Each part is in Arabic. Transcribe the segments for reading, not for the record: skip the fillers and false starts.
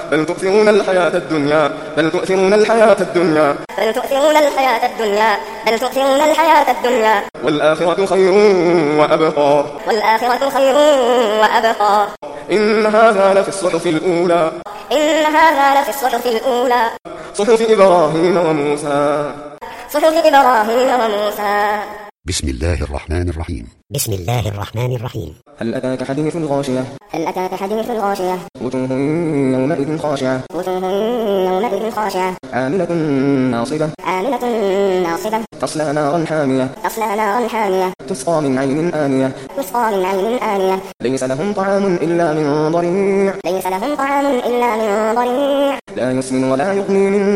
بل تؤثرون الحياة الدنيا بل تؤثرون الحياة الدنيا بل تؤثرون الحياة الدنيا بل تؤثرون الحياة الدنيا والآخرة خير وأبقى والآخرة خير وأبقى إن هذا لفي الصحف الأولى إن هذا لفي الصحف الأولى صحف إبراهيم وموسى صحف إبراهيم وموسى. بسم الله الرحمن الرحيم. بسم الله الرحمن الرحيم. هل أتاك حديث الغاشية هل أتاك حديث الغاشية وجوه يومئذ خاشعة وجوه يومئذ خاشعة عاملة ناصبة عاملة ناصبة تصلى نارا حامية تصلى نارا حامية تسقى من عين آنية تسقى من عين آنية ليس لهم طعام إلا من ضريع ليس لهم طعام إلا من ضريع لا يسمن ولا يغني من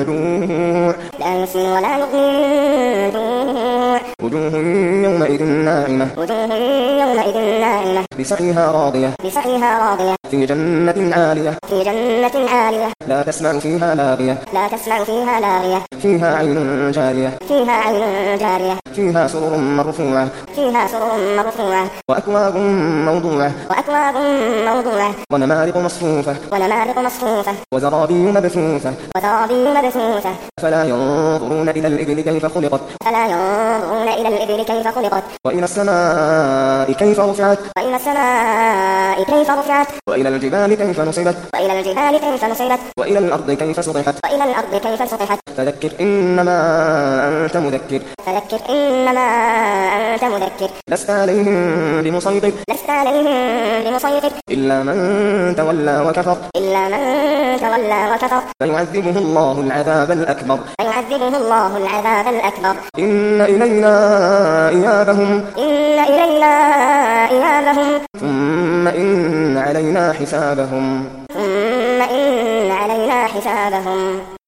جوع لا يسمن ولا يغني من جوع وجوه يومئذ ناعمة وجوه يومئذ ناعمة بسعيها راضية بسعيها راضية في جنة عالية في جنة عالية لا تسمع فيها لاغية لا تسمع فيها لاغية فيها عين جارية فيها عين جارية فيها سرر مرفوعة فيها سرر مرفوعة وأكواب موضوعة وأكواب موضوعة ونمارق مصفوفة ونمارق مصفوفة وزرابي مبثوثة وزرابي مبثوثة فلا ينظرون إلى الإبل كيف خلقت فلا ينظرون إلى الإبل كيف خلقت وإلى السماء كيف رفعت وإلى السماء كيف رفعت وإلى الجبال كيف نصبت وإلى الجبال كيف نصبت وإلى الأرض كيف سطحت وإلى الأرض كيف سطحت فذكر إنما أنت مذكر فذكر إنما أنت مذكر لست عليهم بمسيطر لست عليهم بمسيطر إلا من تولى وكفر إلا من تولى وكفر فيعذبه الله العذاب الأكبر فيعذبه الله العذاب الأكبر إن إلينا إيابهم إن إلينا إيابهم ثم إن علينا حسابهم ثم إن علينا حسابهم.